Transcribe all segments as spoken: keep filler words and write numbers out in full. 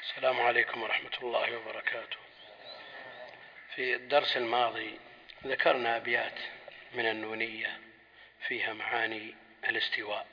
السلام عليكم ورحمة الله وبركاته. في الدرس الماضي ذكرنا أبيات من النونية فيها معاني الاستواء،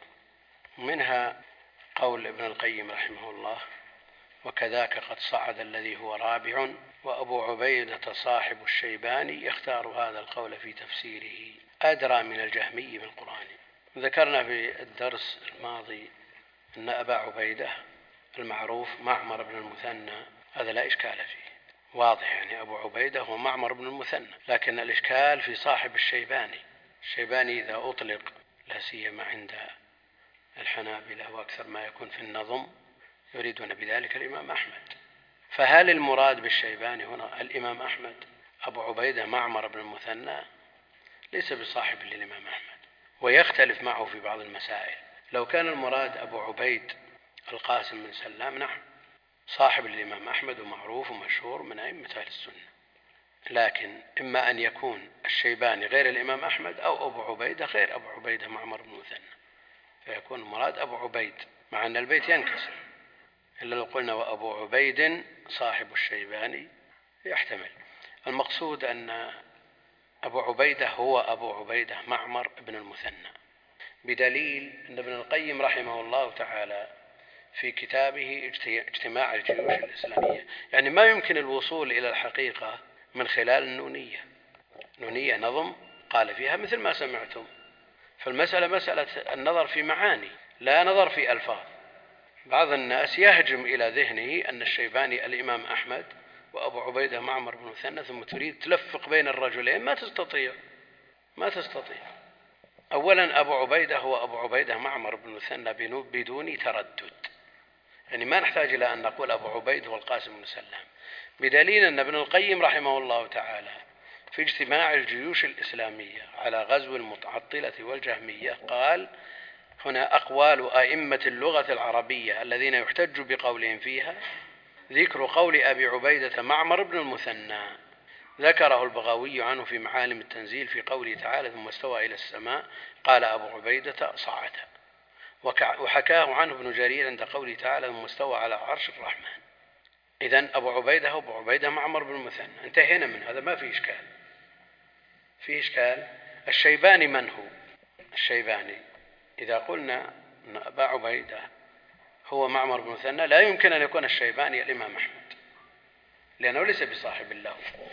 ومنها قول ابن القيم رحمه الله: وكذاك قد صعد الذي هو رابع وأبو عبيدة صاحب الشيباني يختار هذا القول في تفسيره أدرى من الجهمي بالقرآن. ذكرنا في الدرس الماضي أن أبا عبيدة المعروف معمر بن المثنى هذا لا إشكال فيه، واضح، يعني أبو عبيدة هو معمر بن المثنى، لكن الإشكال في صاحب الشيباني. الشيباني إذا أطلق لا سيما عند الحنابلة وأكثر ما يكون في النظم يريدون بذلك الإمام أحمد، فهل المراد بالشيباني هنا الإمام أحمد؟ أبو عبيدة معمر بن المثنى ليس بصاحب للإمام أحمد، ويختلف معه في بعض المسائل. لو كان المراد أبو عبيد القاسم بن سلام نعم صاحب للإمام أحمد ومعروف ومشهور من أئمة أهل السنة، لكن إما أن يكون الشيباني غير الإمام أحمد أو أبو عبيدة غير أبو عبيدة معمر بن المثنى، فيكون المراد أبو عبيد، مع أن البيت ينكسر، إلا لو قلنا وأبو عبيد صاحب الشيباني يحتمل. المقصود أن أبو عبيدة هو أبو عبيدة معمر بن المثنى، بدليل أن ابن القيم رحمه الله تعالى في كتابه اجتماع الجيوش الإسلامية، يعني ما يمكن الوصول إلى الحقيقة من خلال النونية. النونية نظم قال فيها مثل ما سمعتم، فالمسألة مسألة النظر في معاني لا نظر في ألفاظ. بعض الناس يهجم إلى ذهنه أن الشيباني الإمام أحمد وأبو عبيدة معمر بن مثنى، ثم تريد تلفق بين الرجلين، ما تستطيع ما تستطيع أولا أبو عبيدة هو أبو عبيدة معمر بن مثنى بدون تردد، يعني ما نحتاج إلى أن نقول أبو عبيد هو القاسم بن سلام، بدليل أن ابن القيم رحمه الله تعالى في اجتماع الجيوش الإسلامية على غزو المتعطلة والجهمية قال: هنا أقوال أئمة اللغة العربية الذين يحتج بقولهم فيها ذكر قول أبي عبيدة معمر بن المثنى، ذكره البغوي عنه في معالم التنزيل في قوله تعالى: ثم استوى إلى السماء، قال أبو عبيدة صعد، وحكاه عنه ابن جرير عند قوله تعالى: ثم استوى على عرش الرحمن. إذن أبو عبيدة هو أبو عبيدة معمر بن المثنى، انتهينا من هذا، ما في إشكال. في إشكال الشيباني من هو؟ الشيباني إذا قلنا أن أبا عبيدة هو معمر بن المثنى لا يمكن أن يكون الشيباني الإمام أحمد، لأنه ليس بصاحب له.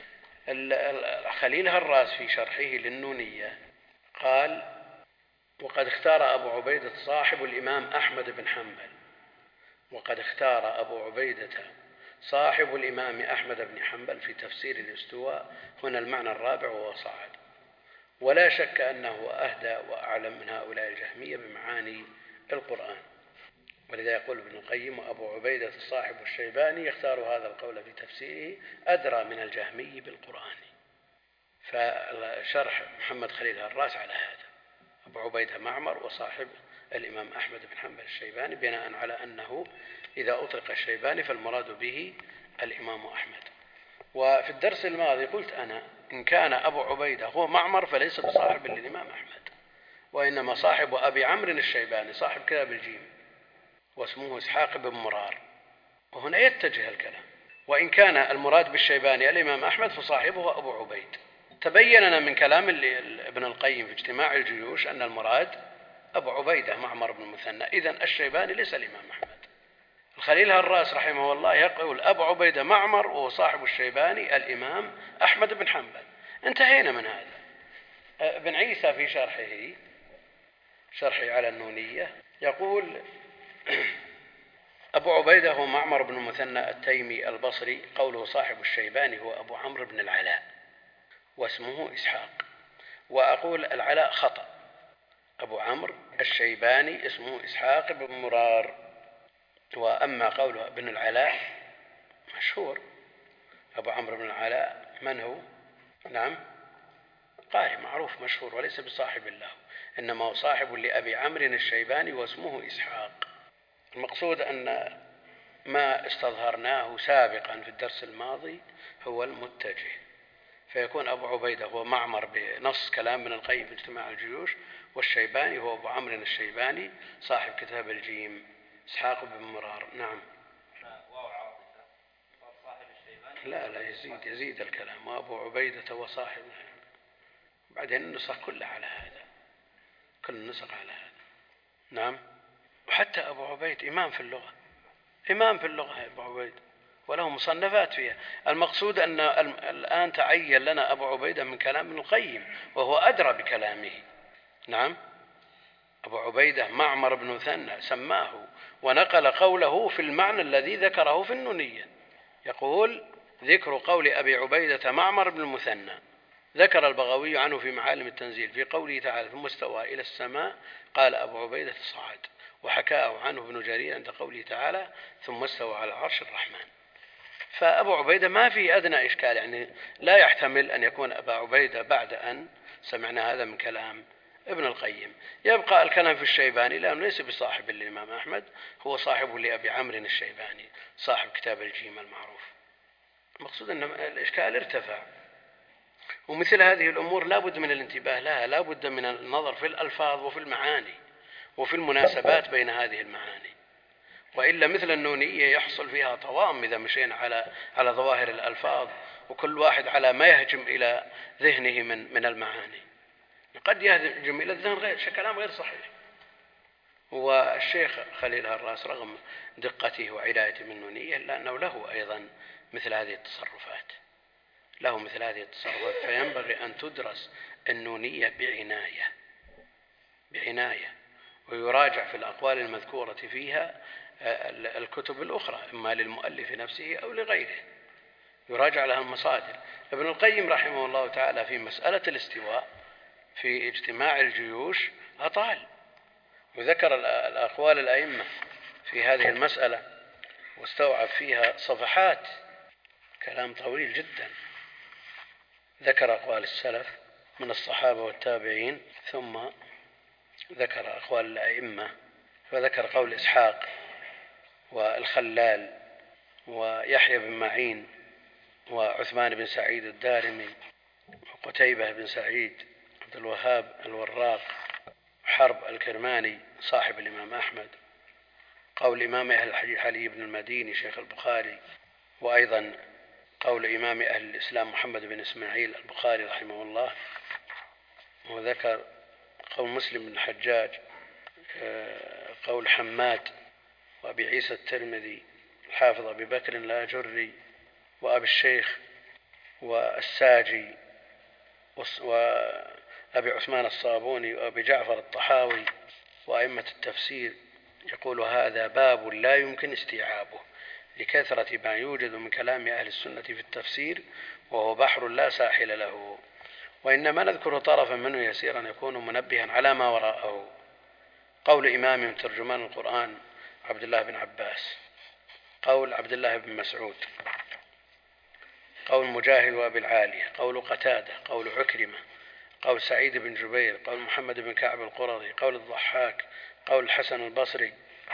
خليل هراس في شرحه للنونية قال: وقد اختار أبو عبيدة صاحب الإمام أحمد بن حنبل، وقد اختار أبو عبيدة صاحب الإمام أحمد بن حنبل في تفسير الاستواء هنا المعنى الرابع وهو صعد، ولا شك أنه أهدى وأعلم من هؤلاء الجهمية بمعاني القرآن، ولذا يقول ابن القيم: وأبو عبيدة صاحب الشيباني يختار هذا القول في تفسيره أدرى من الجهمي بالقرآن. فشرح محمد خليل هراس على هذا: أبو عبيدة معمر وصاحب الإمام أحمد بن حنبل الشيباني، بناء على أنه إذا أطلق الشيباني فالمراد به الإمام أحمد. وفي الدرس الماضي قلت أنا: إن كان أبو عبيدة هو معمر فليس بصاحب للإمام أحمد، وإنما صاحب أبي عمرو الشيباني صاحب كتاب الجيم واسمه إسحاق بن مرار، وهنا يتجه الكلام. وإن كان المراد بالشيباني الإمام أحمد فصاحبه أبو عبيد. تبين لنا من كلام ابن القيم في اجتماع الجيوش أن المراد أبو عبيدة معمر بن المثنى، إذن الشيباني ليس الإمام أحمد. الخليل هراس رحمه الله يقول: أبو عبيدة معمر وصاحب الشيباني الإمام أحمد بن حنبل، انتهينا من هذا. ابن عيسى في شرحه شرحه على النونية يقول: أبو عبيدة هو معمر بن المثنى التيمي البصري، قوله صاحب الشيباني هو أبو عمرو بن العلاء واسمه إسحاق، وأقول العلاء خطأ، أبو عمرو الشيباني اسمه إسحاق بن مرار. وأما قوله ابن العلاء مشهور، أبو عمرو بن العلاء من هو؟ نعم قارئ معروف مشهور وليس بصاحب له، إنما هو صاحب لأبي عمرو الشيباني واسمه إسحاق. المقصود أن ما استظهرناه سابقا في الدرس الماضي هو المتجه، فيكون أبو عبيدة هو معمر بنص كلام ابن القيم في اجتماع الجيوش، والشيباني هو أبو عمرو الشيباني صاحب كتاب الجيم إسحاق بن مرار. نعم. لا لا يزيد يزيد الكلام. وأبو عبيدة وصاحب، بعدين النسخ كلها على هذا، كل النسخ على هذا. نعم. وحتى أبو عبيد إمام في اللغة، إمام في اللغة أبو عبيد، وله مصنفات فيها. المقصود أن الآن تعين لنا أبو عبيدة من كلام ابن القيم، وهو أدرى بكلامه. نعم. أبو عبيدة معمر بن مثنى سماه، ونقل قوله في المعنى الذي ذكره في النونية. يقول: ذكر قول أبي عبيدة معمر بن المثنى. ذكر البغوي عنه في معالم التنزيل في قوله تعالى: ثم استوى إلى السماء، قال أبو عبيدة صعد. وحكاه عنه ابن جرير عند قوله تعالى: ثم استوى على العرش الرحمن. فأبو عبيدة ما في أدنى إشكال، يعني لا يحتمل أن يكون أبا عبيدة بعد أن سمعنا هذا من كلام ابن القيم. يبقى الكلام في الشيباني، لأنه ليس بصاحب الإمام أحمد، هو صاحب لأبي عمرو الشيباني صاحب كتاب الجيم المعروف. المقصود أن الإشكال ارتفع، ومثل هذه الأمور لا بد من الانتباه لها، لا بد من النظر في الألفاظ وفي المعاني وفي المناسبات بين هذه المعاني، وإلا مثل النونية يحصل فيها طوام إذا مشينا على على ظواهر الألفاظ، وكل واحد على ما يهجم إلى ذهنه من من المعاني. قد يهجم إلى الذهن غير كلام غير صحيح. والشيخ خليل هراس رغم دقته وعنايته من النونية، إلا أنه له أيضا مثل هذه التصرفات، له مثل هذه التصرفات فينبغي أن تدرس النونية بعناية بعناية ويراجع في الأقوال المذكورة فيها الكتب الأخرى، إما للمؤلف نفسه أو لغيره، يراجع لها المصادر. ابن القيم رحمه الله تعالى في مسألة الاستواء في اجتماع الجيوش أطال، وذكر الأقوال الأئمة في هذه المسألة، واستوعب فيها صفحات، كلام طويل جدا. ذكر أقوال السلف من الصحابة والتابعين، ثم ذكر أقوال الأئمة، فذكر قول إسحاق والخلال ويحيى بن معين وعثمان بن سعيد الدارمي وقتيبة بن سعيد عبد الوهاب الوراق، حرب الكرماني صاحب الإمام أحمد، قول إمام أهل الحديث علي بن المديني شيخ البخاري، وأيضا قول إمام أهل الإسلام محمد بن إسماعيل البخاري رحمه الله. وذكر قول مسلم بن الحجاج، قول حماد وأبي عيسى الترمذي، الحافظ أبي بكر الآجري وأبي الشيخ والساجي وأبي عثمان الصابوني وأبي جعفر الطحاوي وأئمة التفسير. يقول: هذا باب لا يمكن استيعابه لكثرة ما يوجد من كلام أهل السنة في التفسير، وهو بحر لا ساحل له، وإنما نذكر طرفا منه يسيرا يكون منبها على ما وراءه. قول إمام ترجمان القرآن عبد الله بن عباس، قول عبد الله بن مسعود، قول مجاهد وأبي العالية، قول قتادة، قول عكرمة، قول سعيد بن جبير، قول محمد بن كعب القرظي، قول الضحاك، قول الحسن البصري،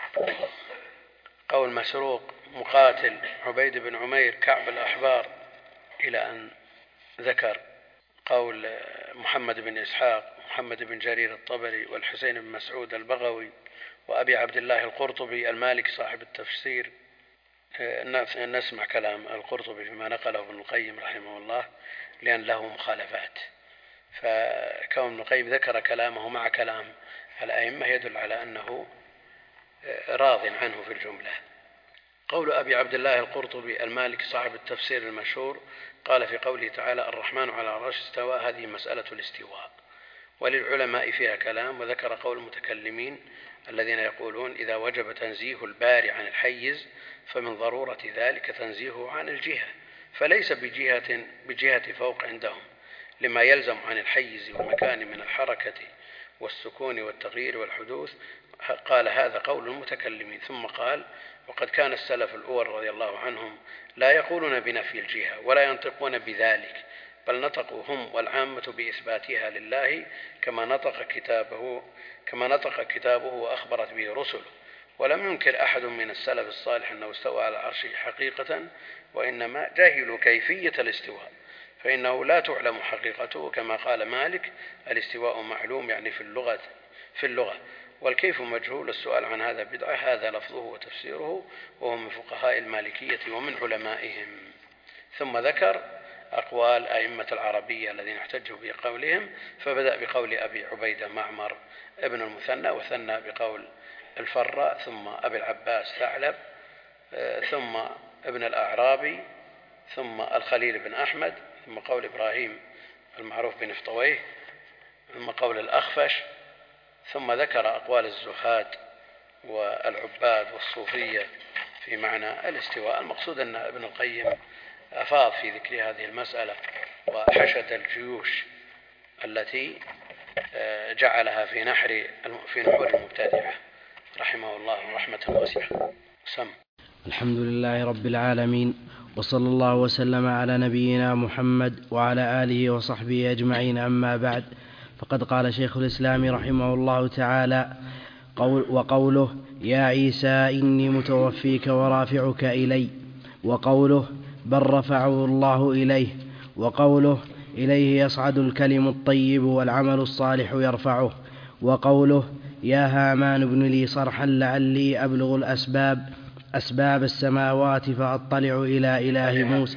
قول مسروق، مقاتل، عبيد بن عمير، كعب الأحبار، إلى أن ذكر قول محمد بن إسحاق، محمد بن جرير الطبري، والحسين بن مسعود البغوي، وأبي عبد الله القرطبي المالكي صاحب التفسير. نسمع كلام القرطبي فيما نقله ابن القيم رحمه الله، لأن له مخالفات، فكون ابن القيم ذكر كلامه مع كلام الأئمة يدل على أنه راض عنه في الجملة. قول أبي عبد الله القرطبي المالكي صاحب التفسير المشهور، قال في قوله تعالى: الرحمن على العرش استوى، هذه مسألة الاستواء، وللعلماء فيها كلام. وذكر قول المتكلمين الذين يقولون: إذا وجب تنزيه الباري عن الحيز فمن ضرورة ذلك تنزيهه عن الجهة، فليس بجهة, بجهة فوق عندهم، لما يلزم عن الحيز والمكان من الحركة والسكون والتغيير والحدوث. قال: هذا قول المتكلمين. ثم قال: وقد كان السلف الأول رضي الله عنهم لا يقولون بنفي الجهة ولا ينطقون بذلك، بل نطقوا هم والعامة بإثباتها لله، كما نطق كتابه كما نطق كتابه وأخبرت به رسله. ولم ينكر أحد من السلف الصالح أنه استوى على العرش حقيقة، وإنما جاهلوا كيفية الاستواء، فإنه لا تعلم حقيقته، كما قال مالك: الاستواء معلوم، يعني في اللغة في اللغة والكيف مجهول. السؤال عن هذا بدعة. هذا لفظه وتفسيره، وهو من فقهاء المالكية ومن علمائهم. ثم ذكر أقوال أئمة العربية الذين احتجوا بقولهم، فبدأ بقول أبي عبيدة معمر ابن المثنى، وثنى بقول الفراء، ثم أبي العباس ثعلب، ثم ابن الأعرابي، ثم الخليل بن أحمد، ثم قول إبراهيم المعروف بنفطويه، ثم قول الأخفش، ثم ذكر أقوال الزهاد والعباد والصوفية في معنى الاستواء. المقصود أن ابن القيم أفاض في ذكر هذه المسألة وحشد الجيوش التي جعلها في نحر في نحور المبتدعة رحمه الله رحمة واسعة. سم. الحمد لله رب العالمين، وصلى الله وسلم على نبينا محمد وعلى آله وصحبه أجمعين، أما بعد، فقد قال شيخ الإسلام رحمه الله تعالى: قول وقوله يا عيسى إني متوفيك ورافعك إلي، وقوله بل رفعه الله إليه، وقوله إليه يصعد الكلم الطيب والعمل الصالح يرفعه، وقوله يا هامان ابن لي صرحا لعلي أبلغ الأسباب أسباب السماوات فأطلع إلى إله موسى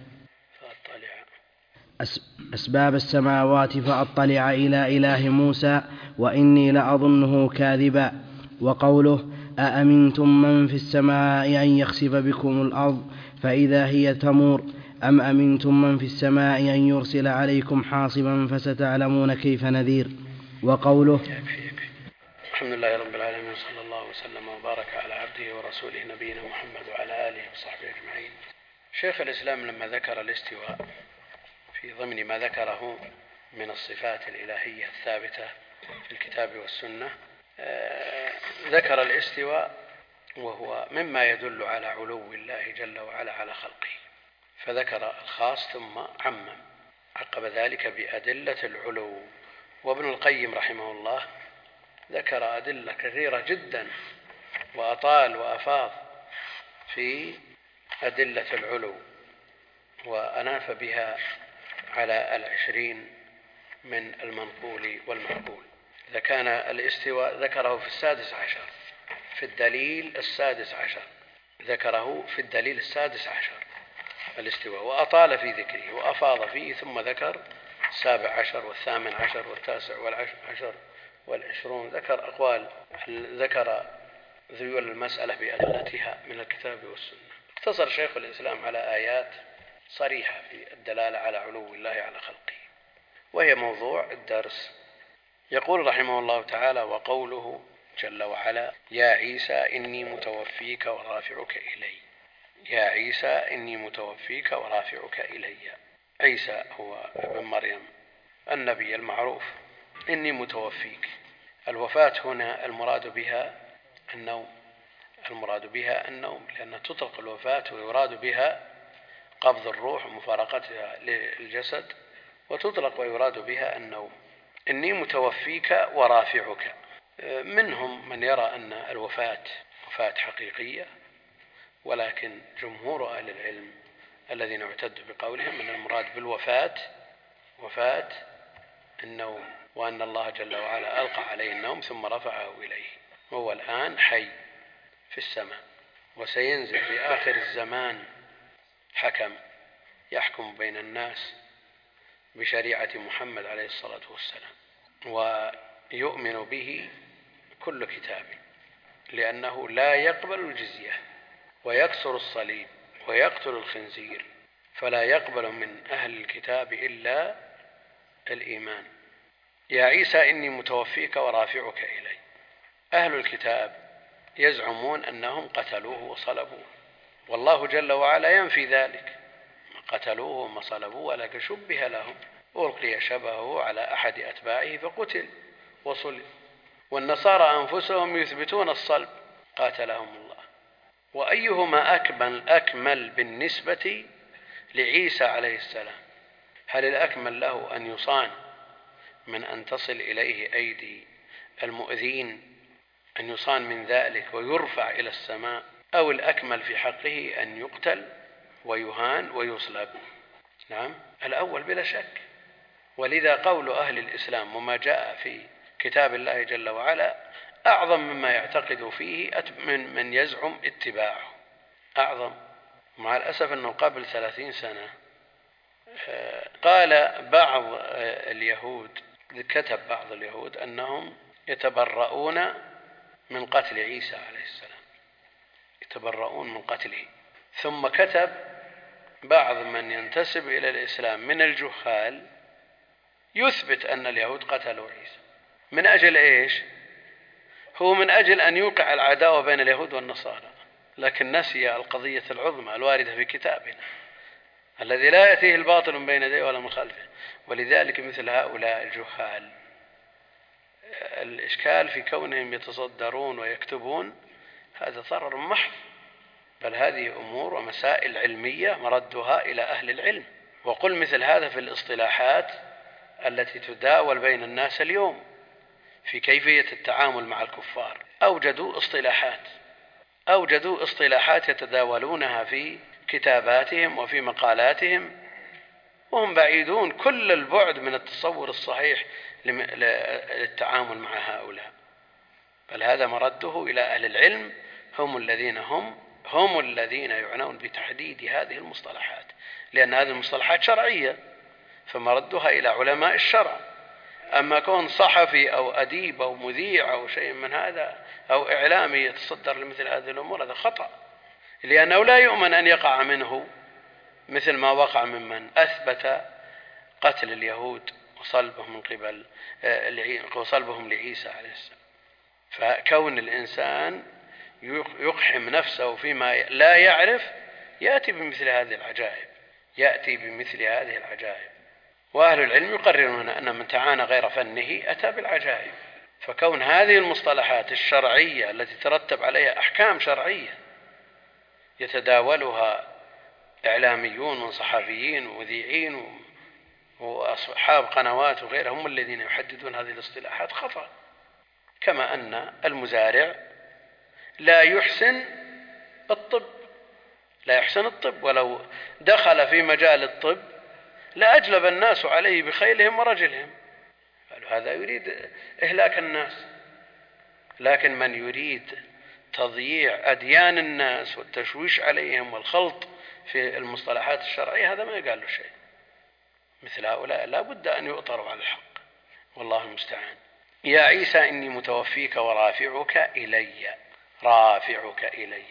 أسباب السماوات فأطلع إلى إله موسى وإني لأظنه كاذبا، وقوله أأمنتم من في السماء أن يخسف بكم الأرض فإذا هي تمور أم أمنتم من في السماء أن يرسل عليكم حاصبا فستعلمون كيف نذير، وقوله. الحمد لله رب العالمين، صلى الله وسلم وبارك على عبده ورسوله نبينا محمد وعلى آله وصحبه أجمعين. شيخ الإسلام لما ذكر الاستواء في ضمن ما ذكره من الصفات الإلهية الثابتة في الكتاب والسنة، ذكر الاستواء وهو مما يدل على علو الله جل وعلا على خلقه، فذكر الخاص ثم عمم، عقب ذلك بأدلة العلو. وابن القيم رحمه الله ذكر أدلة كثيرة جدا وأطال وأفاض في أدلة العلو، وأناف بها على العشرين من المنقول والمعقول. إذا كان الاستواء ذكره في السادس عشر في الدليل السادس عشر ذكره في الدليل السادس عشر الاستواء، وأطال في ذكره وأفاض فيه، ثم ذكر السابع عشر والثامن عشر والتاسع والعشر والعشرون، ذكر أقوال، ذكر ذيول المسألة بأدلتها من الكتاب والسنة. اقتصر شيخ الإسلام على آيات صريحة في الدلالة على علو الله على خلقه، وهي موضوع الدرس. يقول رحمه الله تعالى: وقوله جل وعلا يا عيسى إني متوفيك ورافعك إلي. يا عيسى إني متوفيك ورافعك إلي. عيسى هو ابن مريم النبي المعروف. إني متوفيك، الوفاة هنا المراد بها النوم، المراد بها النوم لأن تطلق الوفاة ويراد بها قبض الروح ومفارقتها للجسد، وتطلق ويراد بها النوم. إني متوفيك ورافعك. منهم من يرى أن الوفاة وفاة حقيقية، ولكن جمهور أهل العلم الذين اعتدوا بقولهم أن المراد بالوفاة وفاة النوم، وأن الله جل وعلا ألقى عليه النوم ثم رفعه إليه، وهو الآن حي في السماء، وسينزل في آخر الزمان حكم يحكم بين الناس بشريعة محمد عليه الصلاة والسلام، ويؤمن به كل كتاب، لأنه لا يقبل الجزية ويكسر الصليب ويقتل الخنزير، فلا يقبل من أهل الكتاب إلا الإيمان. يا عيسى إني متوفيك ورافعك إلي. أهل الكتاب يزعمون أنهم قتلوه وصلبوه، والله جل وعلا ينفي ذلك، قتلوه وما صلبوه، ولكن شبه لهم، ألقي شبهه على أحد أتباعه فقتل وصلب. والنصارى أنفسهم يثبتون الصلب قاتلهم الله. وأيهما أكمل, أكمل بالنسبة لعيسى عليه السلام؟ هل الأكمل له أن يصان من أن تصل إليه أيدي المؤذين، أن يصان من ذلك ويرفع إلى السماء، أو الأكمل في حقه أن يقتل ويهان ويصلب؟ نعم، الأول بلا شك. ولذا قول أهل الإسلام وما جاء في كتاب الله جل وعلا أعظم مما يعتقد فيه من من يزعم اتباعه، أعظم مع الأسف أنه قبل ثلاثين سنة قال بعض اليهود، كتب بعض اليهود أنهم يتبرؤون من قتل عيسى عليه السلام، يتبرؤون من قتله. ثم كتب بعض من ينتسب إلى الإسلام من الجهال يثبت أن اليهود قتلوا عيسى. من أجل إيش؟ هو من أجل أن يوقع العداوة بين اليهود والنصارى، لكن نسي القضية العظمى الواردة في كتابنا الذي لا يأتيه الباطل من بين يديه ولا من خلفه. ولذلك مثل هؤلاء الجهال الإشكال في كونهم يتصدرون ويكتبون هذا ضرر محض، بل هذه أمور ومسائل علمية مردها إلى أهل العلم. وقل مثل هذا في الاصطلاحات التي تداول بين الناس اليوم في كيفية التعامل مع الكفار. أوجدوا اصطلاحات أوجدوا اصطلاحات يتداولونها في كتاباتهم وفي مقالاتهم، وهم بعيدون كل البعد من التصور الصحيح للتعامل مع هؤلاء، بل هذا مرده إلى أهل العلم، هم الذين هم هم الذين يعنون بتحديد هذه المصطلحات، لأن هذه المصطلحات شرعية فمردها إلى علماء الشرع. أما كون صحفي أو أديب أو مذيع أو شيء من هذا أو إعلامي يتصدر لمثل هذه الأمور هذا خطأ، لأنه لا يؤمن أن يقع منه مثل ما وقع ممن أثبت قتل اليهود وصلبهم من قبل وصلبهم لعيسى عليه السلام. فكون الإنسان يقحم نفسه فيما لا يعرف يأتي بمثل هذه العجائب يأتي بمثل هذه العجائب وأهل العلم يقررون أن من تعانى غير فنه أتى بالعجائب. فكون هذه المصطلحات الشرعية التي ترتب عليها أحكام شرعية يتداولها إعلاميون وصحفيين ومذيعين وأصحاب قنوات وغيرهم هم الذين يحددون هذه الاصطلاحات خطأ. كما أن المزارع لا يحسن الطب لا يحسن الطب ولو دخل في مجال الطب لأجلب الناس عليه بخيلهم ورجلهم، قالوا هذا يريد إهلاك الناس. لكن من يريد تضييع أديان الناس والتشويش عليهم والخلط في المصطلحات الشرعية هذا ما يقال له شيء. مثل هؤلاء لا بد أن يؤطروا على الحق، والله المستعان. يا عيسى إني متوفيك ورافعك إلي، رافعك إلي،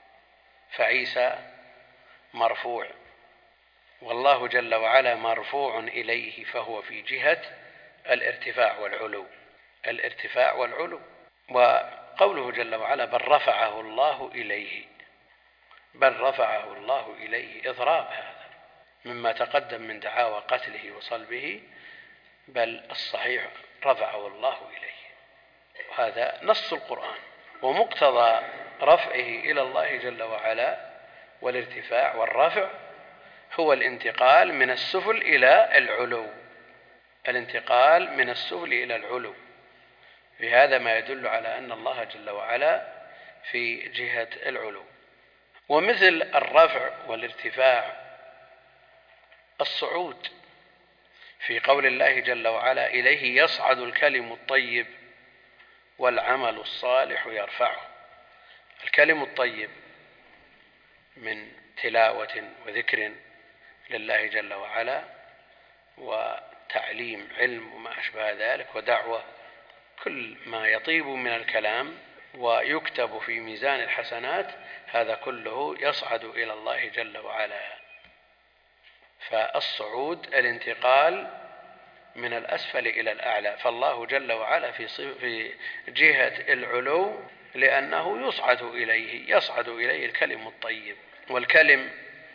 فعيسى مرفوع والله جل وعلا مرفوع إليه، فهو في جهة الارتفاع والعلو الارتفاع والعلو. وقوله جل وعلا بل رفعه الله إليه، بل رفعه الله إليه إضراب هذا مما تقدم من دعاوى قتله وصلبه، بل الصحيح رفعه الله إليه. هذا نص القرآن، ومقتضى رفعه إلى الله جل وعلا والارتفاع والرفع هو الانتقال من السفل إلى العلو الانتقال من السفل إلى العلو. بهذا ما يدل على أن الله جل وعلا في جهة العلو. ومثل الرفع والارتفاع الصعود في قول الله جل وعلا إليه يصعد الكلم الطيب والعمل الصالح يرفعه. الكلم الطيب من تلاوة وذكر لله جل وعلا وتعليم علم وما أشبه ذلك ودعوة، كل ما يطيب من الكلام ويكتب في ميزان الحسنات هذا كله يصعد إلى الله جل وعلا. فالصعود الانتقال من الأسفل إلى الأعلى، فالله جل وعلا في في جهة العلو لأنه يصعد إليه يصعد إليه الكلم الطيب. والكلم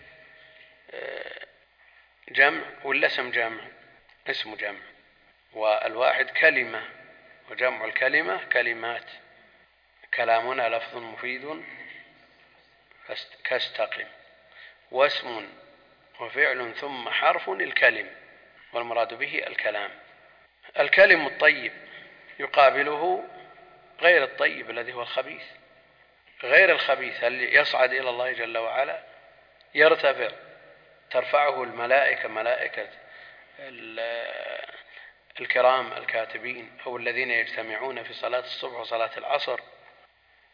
جمع ولا اسم جمع؟ اسم جمع، والواحد كلمة، وجمع الكلمة كلمات. كلامنا لفظ مفيد كاستقم، واسم وفعل ثم حرف الكلم، والمراد به الكلام. الكلم الطيب يقابله غير الطيب الذي هو الخبيث. غير الخبيث اللي يصعد إلى الله جل وعلا يرتفع، ترفعه الملائكة، ملائكة الكرام الكاتبين أو الذين يجتمعون في صلاة الصبح وصلاة العصر.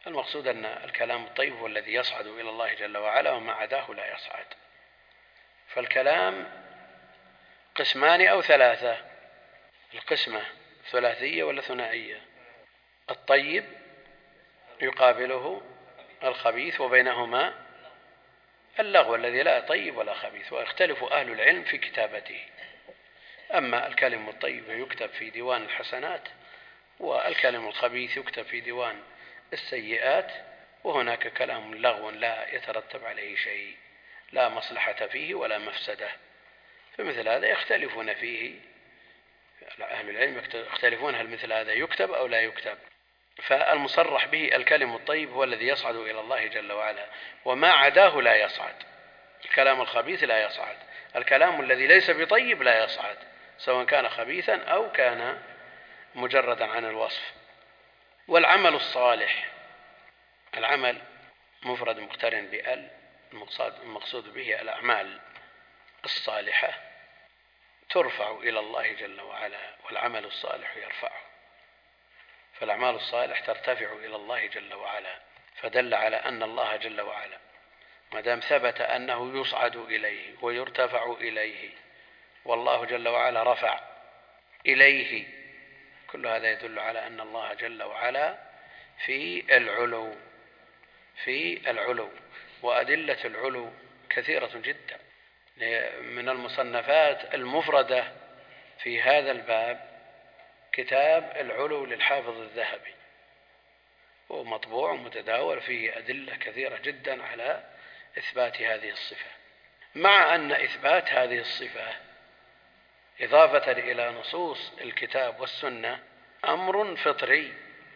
المقصود أن الكلام الطيب هو الذي يصعد إلى الله جل وعلا، وما عداه لا يصعد. فالكلام قسمان أو ثلاثة. القسمة ثلاثية ولا ثنائية؟ الطيب يقابله الخبيث، وبينهما اللغو الذي لا طيب ولا خبيث، ويختلف أهل العلم في كتابته. أما الكلم الطيب يكتب في ديوان الحسنات، والكلم الخبيث يكتب في ديوان السيئات، وهناك كلام لغو لا يترتب عليه شيء، لا مصلحة فيه ولا مفسدة، فمثل هذا يختلفون فيه. أهل العلم يختلفون هل مثل هذا يكتب أو لا يكتب. فالمصرح به الكلم الطيب هو الذي يصعد إلى الله جل وعلا، وما عداه لا يصعد. الكلام الخبيث لا يصعد، الكلام الذي ليس بطيب لا يصعد، سواء كان خبيثا أو كان مجردا عن الوصف. والعمل الصالح، العمل مفرد مقترن بأل، المقصود به الأعمال الصالحة ترفع إلى الله جل وعلا، والعمل الصالح يرفعه. فالأعمال الصالح ترتفع إلى الله جل وعلا، فدل على أن الله جل وعلا ما دام ثبت أنه يصعد إليه ويرتفع إليه، والله جل وعلا رفع إليه، كل هذا يدل على أن الله جل وعلا في العلو في العلو وأدلة العلو كثيرة جدا. من المصنفات المفردة في هذا الباب كتاب العلو للحافظ الذهبي، ومطبوع ومتداول، فيه أدلة كثيرة جدا على إثبات هذه الصفة، مع أن إثبات هذه الصفة إضافة إلى نصوص الكتاب والسنة أمر فطري،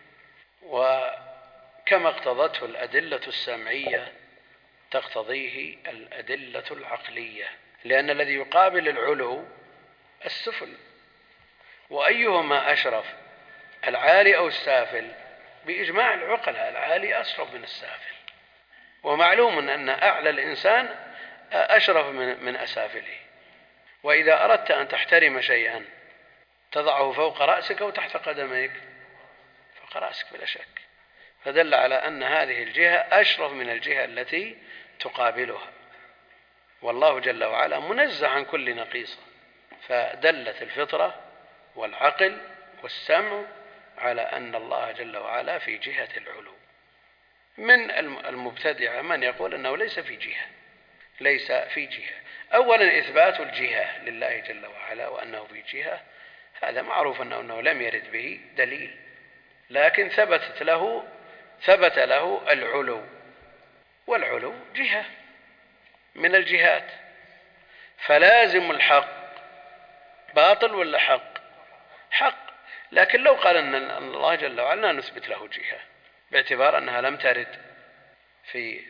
وكما اقتضته الأدلة السمعية تقتضيه الأدلة العقلية، لأن الذي يقابل العلو السفل، وأيهما أشرف، العالي أو السافل؟ بإجماع العقلاء العالي أشرف من السافل، ومعلوم أن أعلى الإنسان أشرف من أسافله. وإذا أردت أن تحترم شيئا تضعه فوق رأسك أو تحت قدميك؟ فوق رأسك بلا شك. فدل على أن هذه الجهة أشرف من الجهة التي تقابلها، والله جل وعلا منزه عن كل نقيصة. فدلت الفطرة والعقل والسمع على أن الله جل وعلا في جهة العلو. من المبتدعة من يقول أنه ليس في جهة ليس في جهة أولا إثبات الجهة لله جل وعلا وأنه في جهة، هذا معروف أنه, أنه لم يرد به دليل، لكن ثبتت له ثبت له العلو، والعلو جهة من الجهات. فلازم الحق باطل ولا حق؟ حق. لكن لو قال أن الله جل وعلا نثبت له جهة باعتبار أنها لم ترد في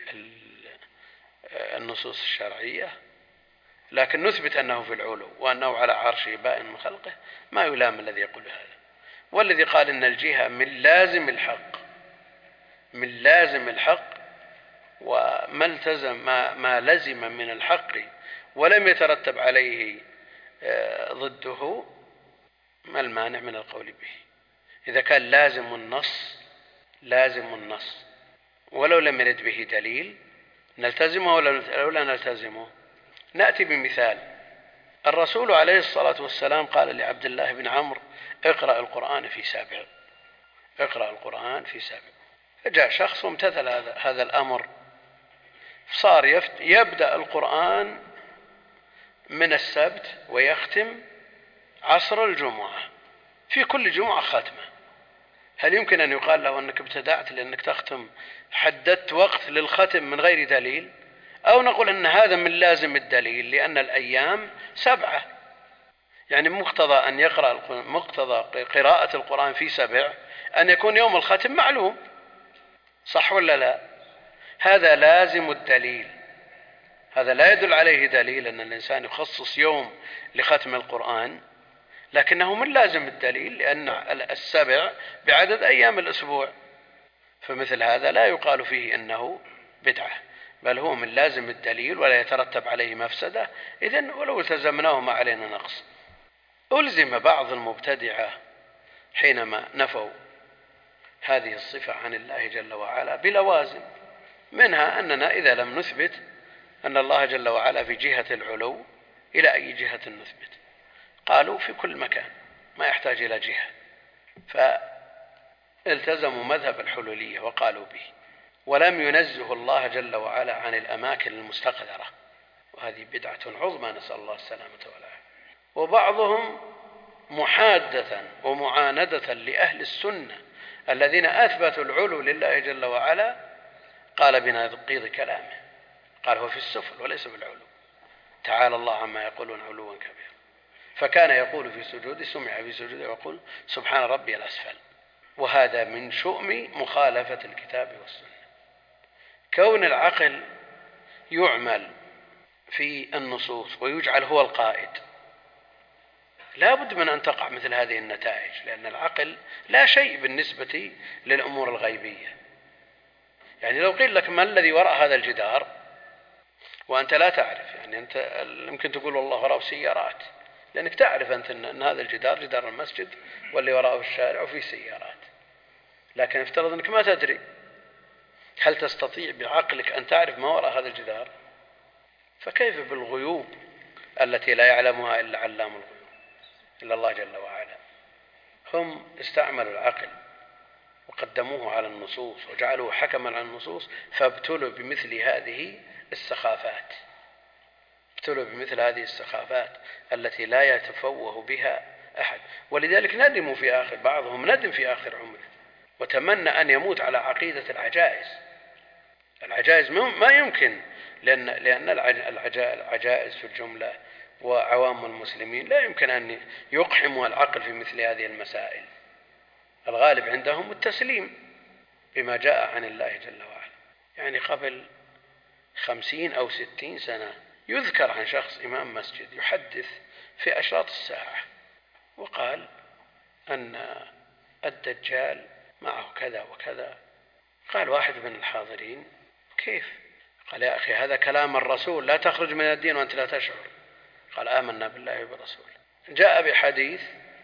النصوص الشرعية، لكن نثبت أنه في العلو وأنه على عرشه بائن من خلقه، ما يلام الذي يقول هذا. والذي قال إن الجهة من لازم الحق من لازم الحق وما التزم ما, ما لزم من الحق ولم يترتب عليه ضده، ما المانع من القول به؟ إذا كان لازم النص لازم النص ولو لم يرد به دليل نلتزمه ولا لا نلتزمه؟ نأتي بمثال. الرسول عليه الصلاة والسلام قال لعبد الله بن عمرو: اقرأ القرآن في سبع اقرأ القرآن في سبع. فجاء شخص وامتثل هذا, هذا الأمر، صار يبدأ القرآن من السبت ويختم عصر الجمعة، في كل جمعة ختمة. هل يمكن أن يقال له أنك ابتدعت لأنك تختم، حددت وقت للختم من غير دليل؟ أو نقول أن هذا من لازم الدليل، لأن الأيام سبعة، يعني مقتضى أن يقرأ مقتضى قراءة القرآن في سبع أن يكون يوم الختم معلوم، صح ولا لا؟ هذا لازم الدليل، هذا لا يدل عليه دليل أن الإنسان يخصص يوم لختم القرآن، لكنه من لازم الدليل، لأن السبع بعدد أيام الأسبوع. فمثل هذا لا يقال فيه أنه بدعة، بل هو من لازم الدليل ولا يترتب عليه مفسدة. إذن ولو التزمناه ما علينا نقص. ألزم بعض المبتدعة حينما نفوا هذه الصفة عن الله جل وعلا بلوازم، منها أننا إذا لم نثبت أن الله جل وعلا في جهة العلو، إلى أي جهة نثبت؟ قالوا في كل مكان، ما يحتاج إلى جهة، فالتزموا مذهب الحلولية وقالوا به، ولم ينزه الله جل وعلا عن الأماكن المستقذرة، وهذه بدعة عظمى، نسأل الله السلامة والعافية. وبعضهم محادة ومعاندة لأهل السنة الذين أثبتوا العلو لله جل وعلا قال بنقيض كلامه، قال هو في السفل وليس بالعلو، تعالى الله عما يقولون علوا كبيرا. فكان يقول في سجوده، سمع في سجوده يقول سبحان ربي الأسفل، وهذا من شؤم مخالفة الكتاب والسنة. كون العقل يعمل في النصوص ويجعل هو القائد، لا بد من أن تقع مثل هذه النتائج، لأن العقل لا شيء بالنسبة للأمور الغيبية. يعني لو قيل لك ما الذي وراء هذا الجدار وأنت لا تعرف، يعني أنت يمكن تقول والله وراء سيارات، لأنك تعرف أنت أن هذا الجدار جدار المسجد واللي وراءه الشارع وفيه سيارات، لكن افترض أنك ما تدري، هل تستطيع بعقلك أن تعرف ما وراء هذا الجدار؟ فكيف بالغيوب التي لا يعلمها إلا علام الغيوب، إلا الله جل وعلا؟ هم استعملوا العقل وقدموه على النصوص وجعلوه حكما على النصوص، فابتلوا بمثل هذه السخافات، ابتلوا بمثل هذه السخافات التي لا يتفوه بها أحد. ولذلك ندموا في آخر، بعضهم ندم في آخر عمره وتمنى أن يموت على عقيدة العجائز. العجائز ما يمكن، لأن لأن العجائز في الجملة وعوام المسلمين لا يمكن أن يقحموا العقل في مثل هذه المسائل. الغالب عندهم التسليم بما جاء عن الله جل وعلا. يعني قبل خمسين أو ستين سنة يذكر عن شخص إمام مسجد يحدث في أشراط الساعة، وقال أن الدجال معه كذا وكذا. قال واحد من الحاضرين كيف؟ قال يا أخي هذا كلام الرسول، لا تخرج من الدين وأنت لا تشعر. قال آمنا بالله وبرسوله. جاء بحديث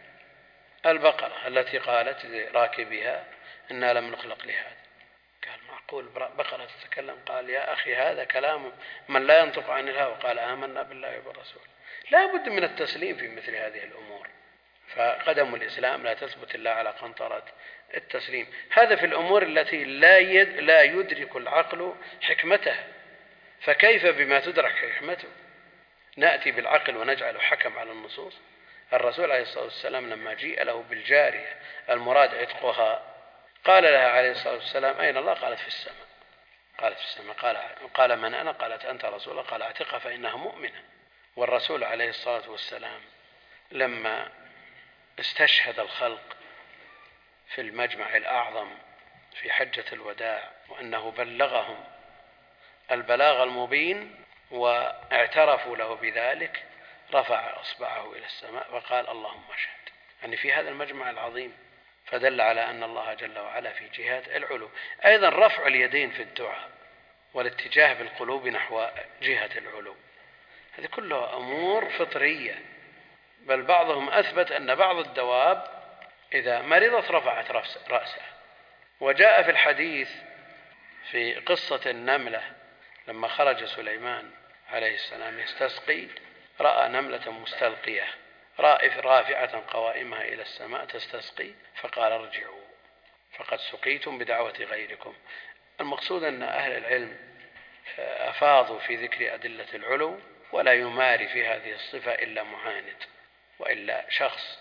البقرة التي قالت لراكبها إنا لم نخلق لهذا. قال معقول بقرة تتكلم؟ قال يا أخي هذا كلام من لا ينطق عن الهوى. قال آمنا بالله وبرسوله. لا بد من التسليم في مثل هذه الأمور، فقدم الإسلام لا تثبت إلا على قنطرة التسليم. هذا في الأمور التي لا يد لا يدرك العقل حكمتها، فكيف بما تدرك حكمته؟ نأتي بالعقل ونجعله حكم على النصوص. الرسول عليه الصلاة والسلام لما جيء له بالجارية المراد عتقها قال لها عليه الصلاة والسلام أين الله؟ قالت في السماء. قالت في السماء. قال قال من أنا؟ قالت أنت رسول الله. قال اعتقها فإنها مؤمنة. والرسول عليه الصلاة والسلام لما استشهد الخلق في المجمع الأعظم في حجة الوداع وأنه بلغهم البلاغ المبين واعترفوا له بذلك، رفع أصبعه إلى السماء وقال اللهم اشهد، يعني في هذا المجمع العظيم، فدل على أن الله جل وعلا في جهات العلو. أيضا رفع اليدين في الدعاء والاتجاه بالقلوب نحو جهة العلو، هذه كلها أمور فطرية. بل بعضهم أثبت أن بعض الدواب إذا مرضت رفعت رأسها. وجاء في الحديث في قصة النملة لما خرج سليمان عليه السلام يستسقي، رأى نملة مستلقية رافعة قوائمها إلى السماء تستسقي، فقال ارجعوا فقد سقيتم بدعوة غيركم. المقصود أن أهل العلم أفاضوا في ذكر أدلة العلو، ولا يماري في هذه الصفة إلا معاند، وإلا شخص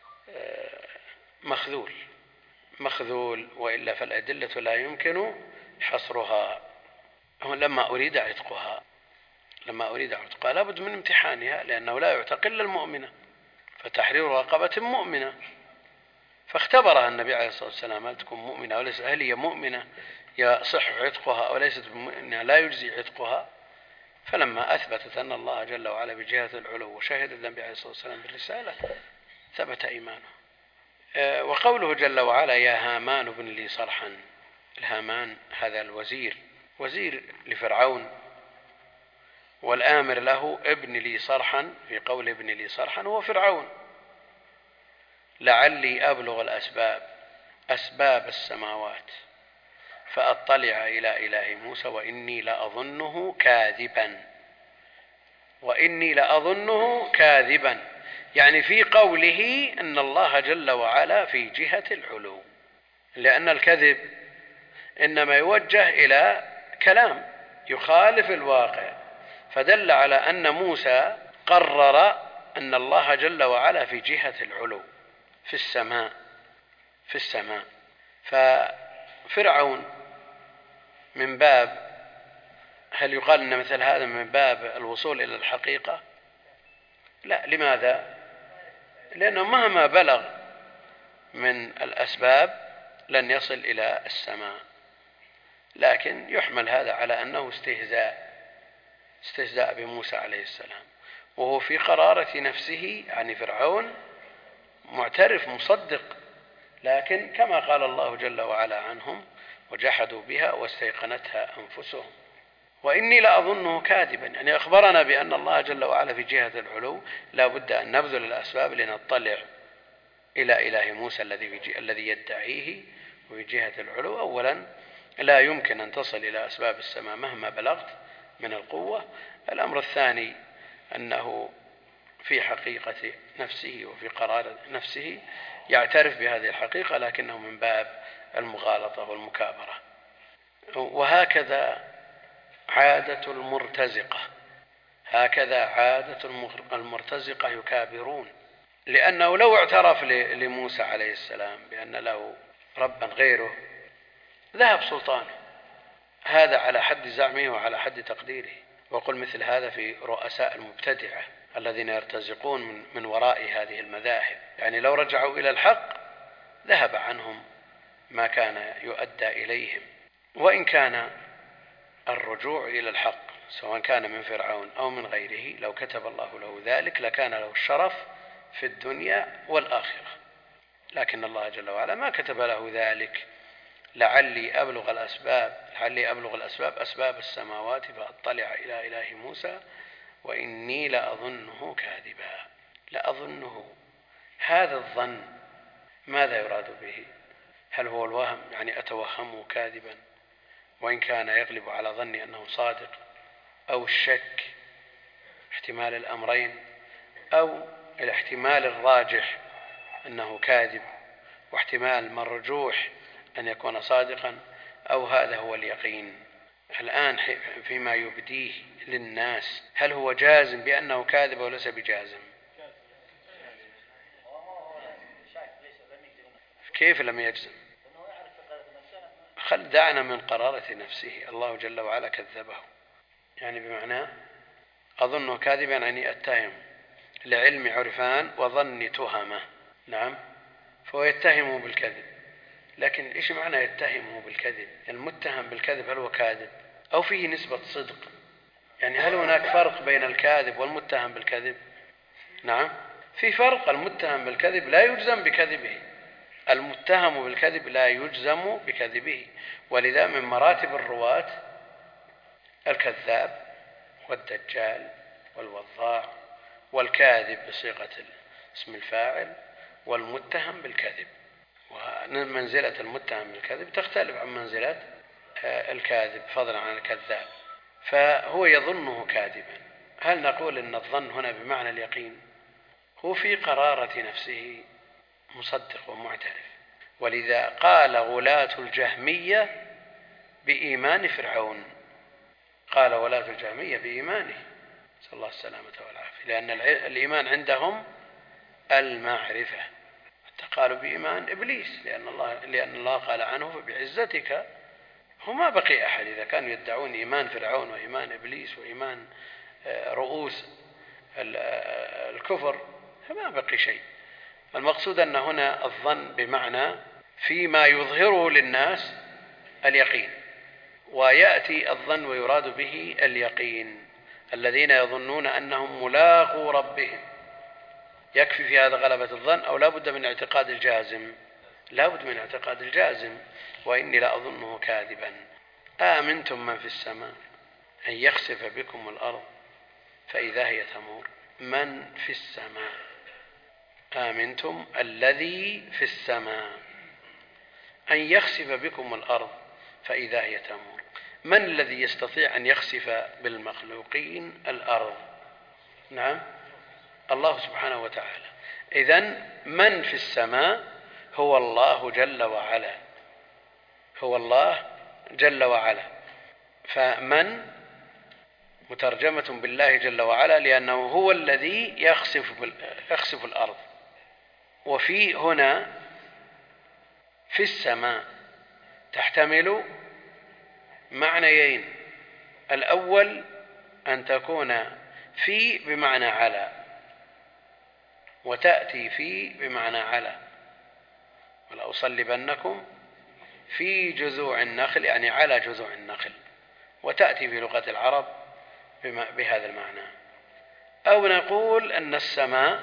مخذول مخذول وإلا فالأدلة لا يمكن حصرها. لما أريد عتقها لما أريد عتقها لابد من امتحانها، لأنه لا يعتق إلا المؤمنة، فتحرير رقبة مؤمنة. فاختبرها النبي عليه الصلاة والسلام هل تكون مؤمنة وليس، هل هي مؤمنة يصح عتقها وليست مؤمنة لا يجزي عتقها. فلما أثبتت أن الله جل وعلا بجهة العلو وشهد النبي عليه الصلاة والسلام بالرسالة ثبت إيمانه. وقوله جل وعلا يا هامان ابن لي صرحا، الهامان هذا الوزير وزير لفرعون، والآمر له ابن لي صرحا، في قول ابن لي صرحا هو فرعون. لعلي أبلغ الأسباب، أسباب السماوات فأطلع إلى إله موسى وإني لأظنه كاذبا، وإني لأظنه كاذبا، يعني في قوله أن الله جل وعلا في جهة العلو، لأن الكذب إنما يوجه إلى كلام يخالف الواقع، فدل على أن موسى قرر أن الله جل وعلا في جهة العلو في السماء في السماء ففرعون من باب، هل يقال أن مثل هذا من باب الوصول إلى الحقيقة؟ لا. لماذا؟ لأنه مهما بلغ من الأسباب لن يصل إلى السماء، لكن يحمل هذا على أنه استهزاء استهزاء بموسى عليه السلام، وهو في قرارة نفسه، يعني فرعون معترف مصدق، لكن كما قال الله جل وعلا عنهم وجحدوا بها واستيقنتها أنفسهم. وإني لأظنه كاذبا، يعني أخبرنا بأن الله جل وعلا في جهة العلو، لا بد أن نبذل الأسباب لنطلع إلى إله موسى الذي الذي يدعيه في جهة العلو. أولا لا يمكن أن تصل إلى أسباب السماء مهما بلغت من القوة. الأمر الثاني أنه في حقيقة نفسه وفي قرار نفسه يعترف بهذه الحقيقة، لكنه من باب المغالطة والمكابرة. وهكذا عادة المرتزقة، هكذا عادة المرتزقة يكابرون، لأنه لو اعترف لموسى عليه السلام بأن له ربا غيره ذهب سلطانه، هذا على حد زعمه وعلى حد تقديره. وقل مثل هذا في رؤساء المبتدعة الذين يرتزقون من, من وراء هذه المذاهب، يعني لو رجعوا إلى الحق ذهب عنهم ما كان يؤدى إليهم. وإن كان الرجوع إلى الحق سواء كان من فرعون أو من غيره، لو كتب الله له ذلك لكان له الشرف في الدنيا والآخرة، لكن الله جل وعلا ما كتب له ذلك. لعلي أبلغ الأسباب لعلي أبلغ الأسباب أسباب السماوات فأطلع إلى إله موسى وإني لأظنه كاذبا. لأظنه، هذا الظن ماذا يراد به؟ هل هو الوهم، يعني أتوهمه كاذبا وإن كان يغلب على ظني أنه صادق، أو الشك، احتمال الأمرين، أو الاحتمال الراجح أنه كاذب واحتمال مرجوح أن يكون صادقا، أو هذا هو اليقين؟ الآن فيما يبديه للناس هل هو جازم بأنه كاذب وليس بجازم؟ كيف لم يجزم؟ خل دعنا من قرارة نفسه، الله جل وعلا كذبه، يعني بمعنى أظنه كاذبا يعني أتهم لعلم عرفان وظن تهمة، نعم، فهو يتهمه بالكذب. لكن إيش معنى يتهمه بالكذب؟ المتهم بالكذب هل هو كاذب أو فيه نسبة صدق؟ يعني هل هناك فرق بين الكاذب والمتهم بالكذب؟ نعم في فرق. المتهم بالكذب لا يجزم بكذبه، المتهم بالكذب لا يجزم بكذبه. ولذا من مراتب الرواة الكذاب والدجال والوضاع والكاذب بصيغة اسم الفاعل والمتهم بالكذب. ومنزلة المتهم بالكذب تختلف عن منزلة الكاذب فضلا عن الكذاب، فهو يظنه كاذبا. هل نقول أن الظن هنا بمعنى اليقين؟ هو في قرارة نفسه مصدق ومعترف. ولذا قال غلاة الجهمية بإيمان فرعون، قال غلاة الجهمية بإيمانه، نسأل الله السلامة والعافية، لأن الإيمان عندهم المعرفة. حتى قالوا بإيمان إبليس، لأن الله, لأن الله قال عنه فبعزتك. وما بقي أحد إذا كانوا يدعون إيمان فرعون وإيمان إبليس وإيمان رؤوس الكفر، فما بقي شيء. المقصود أن هنا الظن بمعنى فيما يظهره للناس اليقين، ويأتي الظن ويراد به اليقين، الذين يظنون أنهم ملاقو ربهم. يكفي في هذا غلبة الظن أو لا بد من اعتقاد الجازم؟ لا بد من اعتقاد الجازم. وإني لأظنه كاذبا. آمنتم من في السماء أن يخسف بكم الأرض فإذا هي تمور. من في السماء، آمنتم الذي في السماء، أن يخسف بكم الأرض فإذا هي تمور. من الذي يستطيع أن يخسف بالمخلوقين الأرض؟ نعم، الله سبحانه وتعالى. إذن من في السماء هو الله جل وعلا، هو الله جل وعلا. فمن مترجمة بالله جل وعلا، لأنه هو الذي يخسف, يخسف الأرض. وفي هنا في السماء تحتمل معنيين: الأول أن تكون في بمعنى على، وتأتي في بمعنى على، ولأصلبنكم في جذوع النخل، يعني على جذوع النخل، وتأتي في لغة العرب بهذا المعنى. أو نقول أن السماء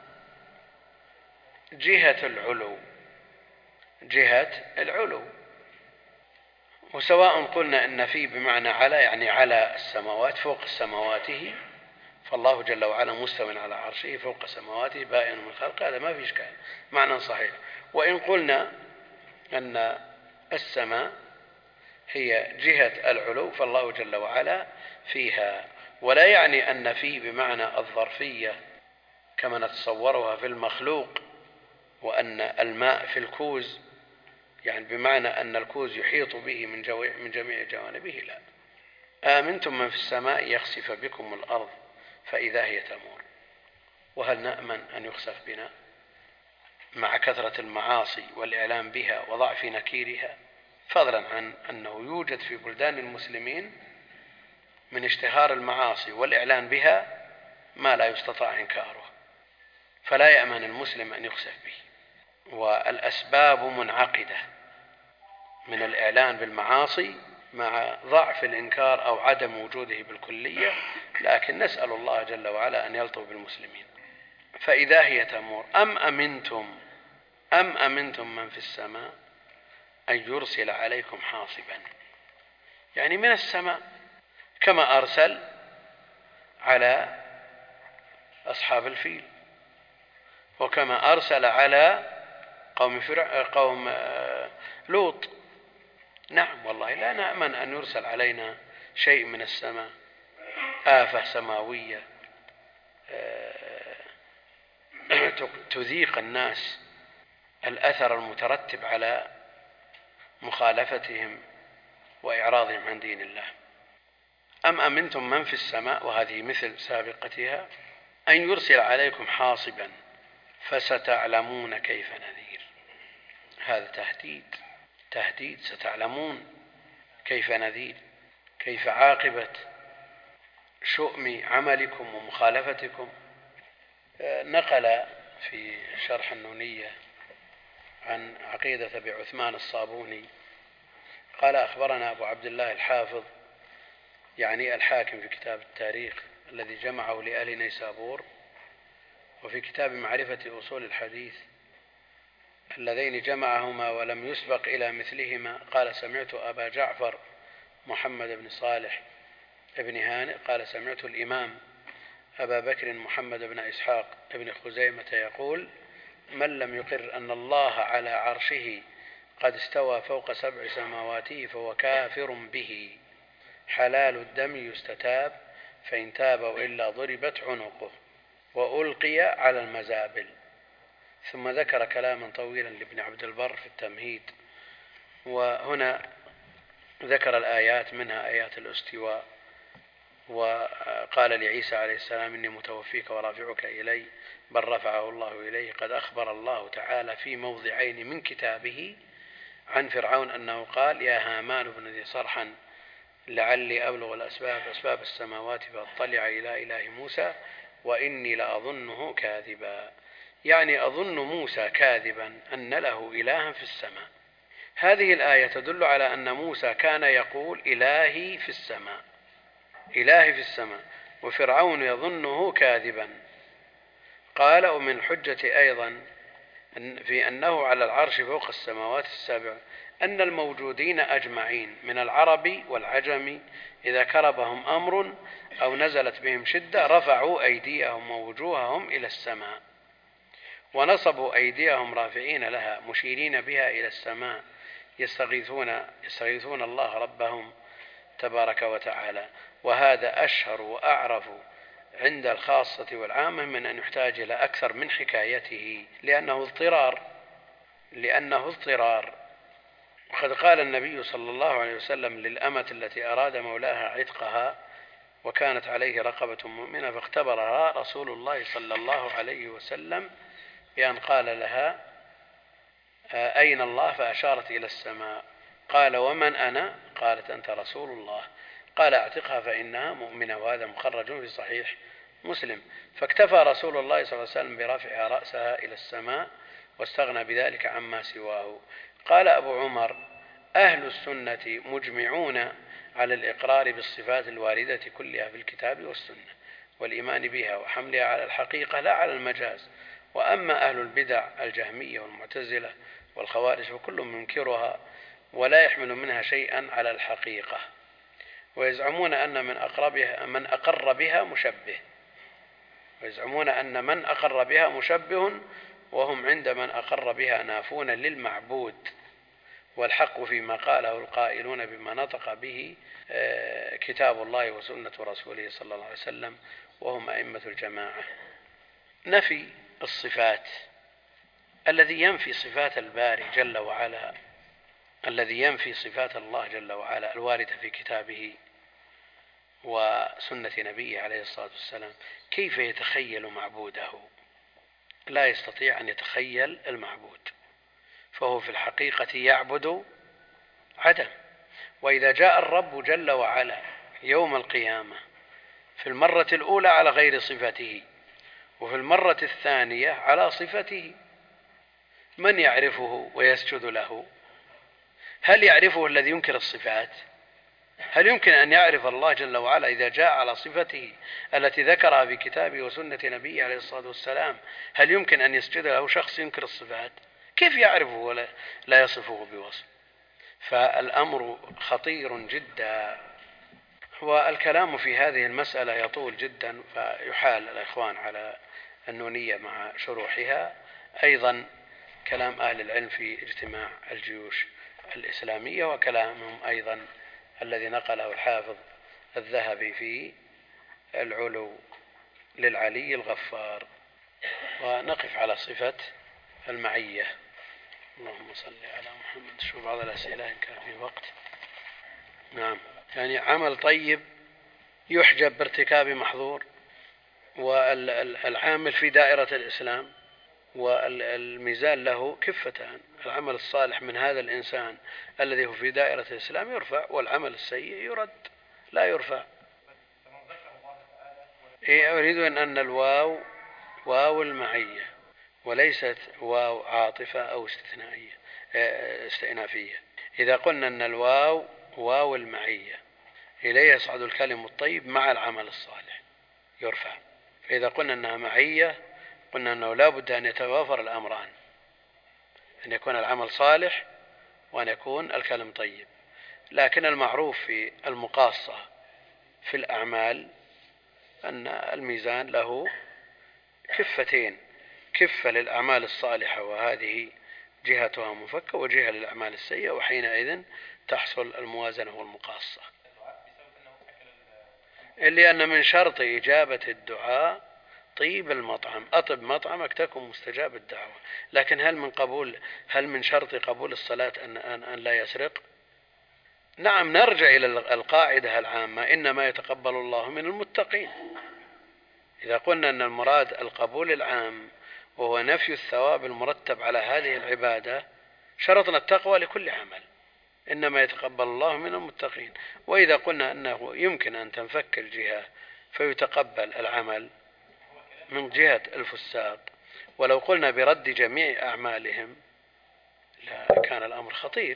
جهة العلو، جهة العلو. وسواء قلنا أن في بمعنى على، يعني على السماوات، فوق سماواته، فالله جل وعلا مستو على عرشه فوق سماواته بائن من خلقه، هذا ما في إشكال، معنى صحيح. وإن قلنا أن السماء هي جهة العلو، فالله جل وعلا فيها. ولا يعني أن في بمعنى الظرفية كما نتصورها في المخلوق، وأن الماء في الكوز، يعني بمعنى أن الكوز يحيط به من جميع جوانبه، لا. آمنتم من في السماء يخسف بكم الأرض فإذا هي تمور. وهل نأمن أن يخسف بنا مع كثرة المعاصي والإعلام بها وضعف نكيرها، فضلا عن أنه يوجد في بلدان المسلمين من اشتهار المعاصي والإعلان بها ما لا يستطاع إنكاره، فلا يأمن المسلم أن يخسف به. والأسباب منعقدة من الإعلان بالمعاصي مع ضعف الإنكار أو عدم وجوده بالكلية، لكن نسأل الله جل وعلا أن يلطف بالمسلمين. فإذا هي تمور. أم أمنتم أم أمنتم من في السماء أن يرسل عليكم حاصبا، يعني من السماء، كما أرسل على أصحاب الفيل، وكما أرسل على قوم فرع قوم لوط. نعم والله لا نأمن أن يرسل علينا شيء من السماء، آفة سماوية تذيق الناس الأثر المترتب على مخالفتهم وإعراضهم عن دين الله. أم أمنتم من في السماء، وهذه مثل سابقتها، أن يرسل عليكم حاصبا فستعلمون كيف نذير. هذا تهديد، تهديد، ستعلمون كيف نذير، كيف عاقبة شؤم عملكم ومخالفتكم. نقل في شرح النونية عن عقيدة أبي عثمان الصابوني قال: أخبرنا أبو عبد الله الحافظ، يعني الحاكم، في كتاب التاريخ الذي جمعه لأهل نيسابور، وفي كتاب معرفة أصول الحديث اللذين جمعهما ولم يسبق إلى مثلهما، قال: سمعت أبا جعفر محمد بن صالح بن هانئ قال: سمعت الإمام أبا بكر محمد بن إسحاق بن خزيمة يقول: من لم يقر أن الله على عرشه قد استوى فوق سبع سماواته فهو كافر به، حلال الدم يستتاب، فإن تاب وإلا ضربت عنقه وألقي على المزابل. ثم ذكر كلاما طويلا لابن عبد البر في التمهيد، وهنا ذكر الآيات، منها آيات الاستواء، وقال لعيسى عليه السلام: إني متوفيك ورافعك إلي، بل رفعه الله إليه. قد أخبر الله تعالى في موضعين من كتابه عن فرعون أنه قال: يا هامان ابن لي صرحا لعلي أبلغ الأسباب أسباب السماوات فأطلع إلى إله موسى وإني لأظنه كاذبا، يعني أظن موسى كاذبا أن له إلها في السماء. هذه الآية تدل على أن موسى كان يقول: إلهي في السماء، إلهي في السماء، وفرعون يظنه كاذبا. قال: ومن حجة أيضا في أنه على العرش فوق السماوات السبع أن الموجودين أجمعين من العرب والعجم إذا كربهم أمر أو نزلت بهم شدة رفعوا أيديهم ووجوههم إلى السماء، ونصبوا أيديهم رافعين لها مشيرين بها إلى السماء، يستغيثون يستغيثون الله ربهم تبارك وتعالى. وهذا أشهر وأعرف عند الخاصة والعامة من أن يحتاج إلى أكثر من حكايته، لأنه اضطرار لأنه اضطرار وقد قال النبي صلى الله عليه وسلم للأمة التي أراد مولاها عتقها وكانت عليه رقبة مؤمنة فاختبرها رسول الله صلى الله عليه وسلم بأن قال لها أين الله؟ فأشارت إلى السماء. قال ومن أنا؟ قالت أنت رسول الله. قال اعتقها فإنها مؤمنة، وهذا مخرج في صحيح مسلم. فاكتفى رسول الله صلى الله عليه وسلم برفع رأسها إلى السماء واستغنى بذلك عما سواه. قال أبو عمر أهل السنة مجمعون على الإقرار بالصفات الواردة كلها في الكتاب والسنة والإيمان بها وحملها على الحقيقة لا على المجاز. وأما أهل البدع الجهمية والمعتزلة والخوارج فكل منكرها ولا يحمل منها شيئا على الحقيقة، ويزعمون أن من أقربها من أقر بها مشبه ويزعمون أن من أقر بها مشبه وهم عند من أقر بها نافون للمعبود، والحق فيما قاله القائلون بما نطق به كتاب الله وسنة رسوله صلى الله عليه وسلم وهم أئمة الجماعة. نفي الصفات الذي ينفي صفات الباري جل وعلا الذي ينفي صفات الله جل وعلا الواردة في كتابه وسنة نبيه عليه الصلاة والسلام، كيف يتخيل معبوده؟ لا يستطيع أن يتخيل المعبود، فهو في الحقيقة يعبد عدم. وإذا جاء الرب جل وعلا يوم القيامة في المرة الأولى على غير صفته وفي المرة الثانية على صفته، من يعرفه ويسجد له؟ هل يعرفه الذي ينكر الصفات؟ هل يمكن أن يعرف الله جل وعلا إذا جاء على صفته التي ذكرها في كتابه وسنة نبيه عليه الصلاة والسلام؟ هل يمكن أن يسجد له شخص ينكر الصفات؟ كيف يعرفه ولا لا يصفه بوصف؟ فالأمر خطير جدا، والكلام في هذه المسألة يطول جدا، فيحال الإخوان على النونية مع شروحها. أيضا كلام أهل العلم في اجتماع الجيوش الإسلامية، وكلامهم أيضا الذي نقله الحافظ الذهبي في العلو للعلي الغفار. ونقف على صفة المعية. اللهم صل على محمد. شوف بعض الأسئلة إن كان في وقت. نعم، يعني عمل طيب يحجب بارتكاب محظور، والعامل في دائرة الإسلام، والميزان له كفتان: العمل الصالح من هذا الإنسان الذي هو في دائرة الإسلام يرفع، والعمل السيء يرد لا يرفع. إيه، أريد أن الواو واو المعية وليست واو عاطفة أو استثنائية استئنافية. إذا قلنا أن الواو واو المعية إليه يصعد الكلم الطيب مع العمل الصالح يرفع. فإذا قلنا أنها معية قلنا أنه لا بد أن يتوافر الأمران، أن يكون العمل صالح وأن يكون الكلم طيب. لكن المعروف في المقاصة في الأعمال أن الميزان له كفتين: كفة للأعمال الصالحة وهذه جهتها مفكة، وجهة للأعمال السيئة، وحينئذ تحصل الموازنة والمقاصة. لأن من شرط إجابة الدعاء طيب المطعم، أطب مطعمك تكن مستجاب الدعوة. لكن هل من قبول هل من شرط قبول الصلاة أن, أن, أن لا يسرق؟ نعم، نرجع إلى القاعدة العامة: إنما يتقبل الله من المتقين. إذا قلنا أن المراد القبول العام وهو نفي الثواب المرتب على هذه العبادة، شرطنا التقوى لكل عمل: إنما يتقبل الله من المتقين. وإذا قلنا أنه يمكن أن تنفك الجهة فيتقبل العمل من جهة الفساق، ولو قلنا برد جميع أعمالهم لا كان الأمر خطير.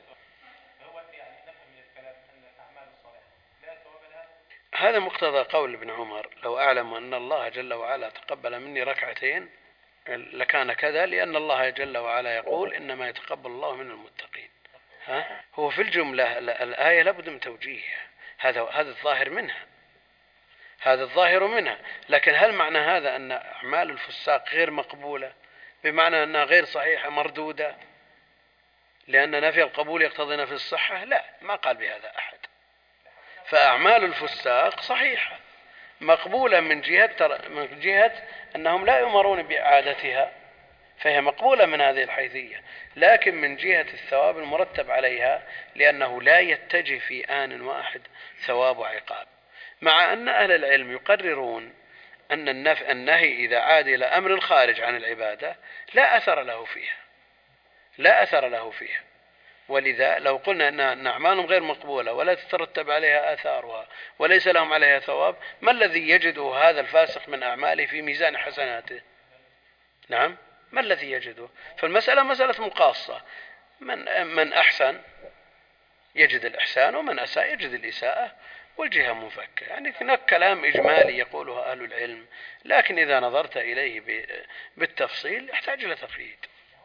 هذا مقتضى قول ابن عمر: لو أعلم أن الله جل وعلا تقبل مني ركعتين لكان كذا، لأن الله جل وعلا يقول إنما يتقبل الله من المتقين. ها؟ هو في الجملة الآية لابد من توجيهها، هذا هذا الظاهر منها هذا الظاهر منها لكن هل معنى هذا أن أعمال الفساق غير مقبولة، بمعنى أنها غير صحيحة مردودة؟ لأن نفي القبول يقتضي نفي الصحة؟ لا، ما قال بهذا أحد. فأعمال الفساق صحيحة مقبولة من جهة من جهة أنهم لا يؤمرون بإعادتها، فهي مقبولة من هذه الحيثية، لكن من جهة الثواب المرتب عليها لأنه لا يتجه في آن واحد ثواب وعقاب، مع أن أهل العلم يقررون أن النفي النهي إذا عاد إلى أمر خارج عن العبادة لا أثر له فيها، لا أثر له فيها. ولذا لو قلنا أن أعمالهم غير مقبولة ولا تترتب عليها آثارها وليس لهم عليها ثواب، ما الذي يجده هذا الفاسق من أعماله في ميزان حسناته؟ نعم، ما الذي يجده؟ فالمسألة مسألة مقاصة، من من أحسن يجد الإحسان ومن أساء يجد الإساءة، والجهة منفكة. يعني هناك كلام إجمالي يقوله أهل العلم، لكن إذا نظرت إليه بالتفصيل يحتاج إلى تقييد.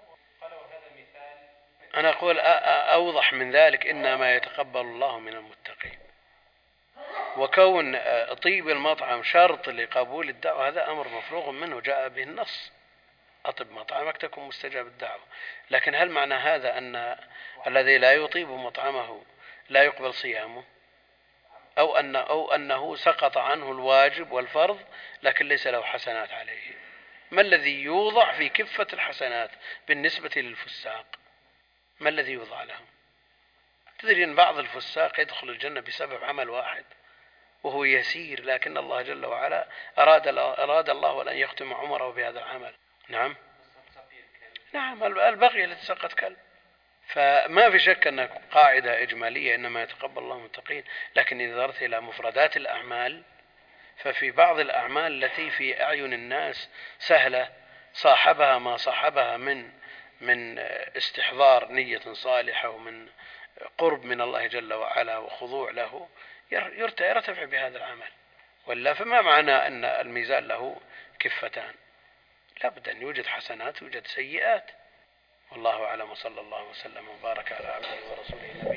أنا أقول أوضح من ذلك إنما يتقبل الله من المتقين، وكون طيب المطعم شرط لقبول الدعوة هذا أمر مفروغ منه جاء به النص، أطب مطعمك تكون مستجاب الدعوة. لكن هل معنى هذا أن الذي لا يطيب مطعمه لا يقبل صيامه، أو أن أو أنه سقط عنه الواجب والفرض لكن ليس له حسنات عليه؟ ما الذي يوضع في كفة الحسنات بالنسبة للفساق؟ ما الذي يوضع لهم؟ تدري أن بعض الفساق يدخل الجنة بسبب عمل واحد وهو يسير، لكن الله جل وعلا أراد أراد الله أن يختم عمره بهذا العمل. نعم نعم البغي التي سقط كلب. فما في شك أن قاعدة إجمالية إنما يتقبل الله المتقين، لكن إذا نظرت إلى مفردات الأعمال ففي بعض الأعمال التي في أعين الناس سهلة صاحبها ما صاحبها من من استحضار نية صالحة ومن قرب من الله جل وعلا وخضوع له يرتفع بهذا العمل. ولا فما معنى أن الميزان له كفتان؟ لابد أن يوجد حسنات ويوجد سيئات. والله أعلم، وصلى الله وسلم وبارك على عبده ورسوله.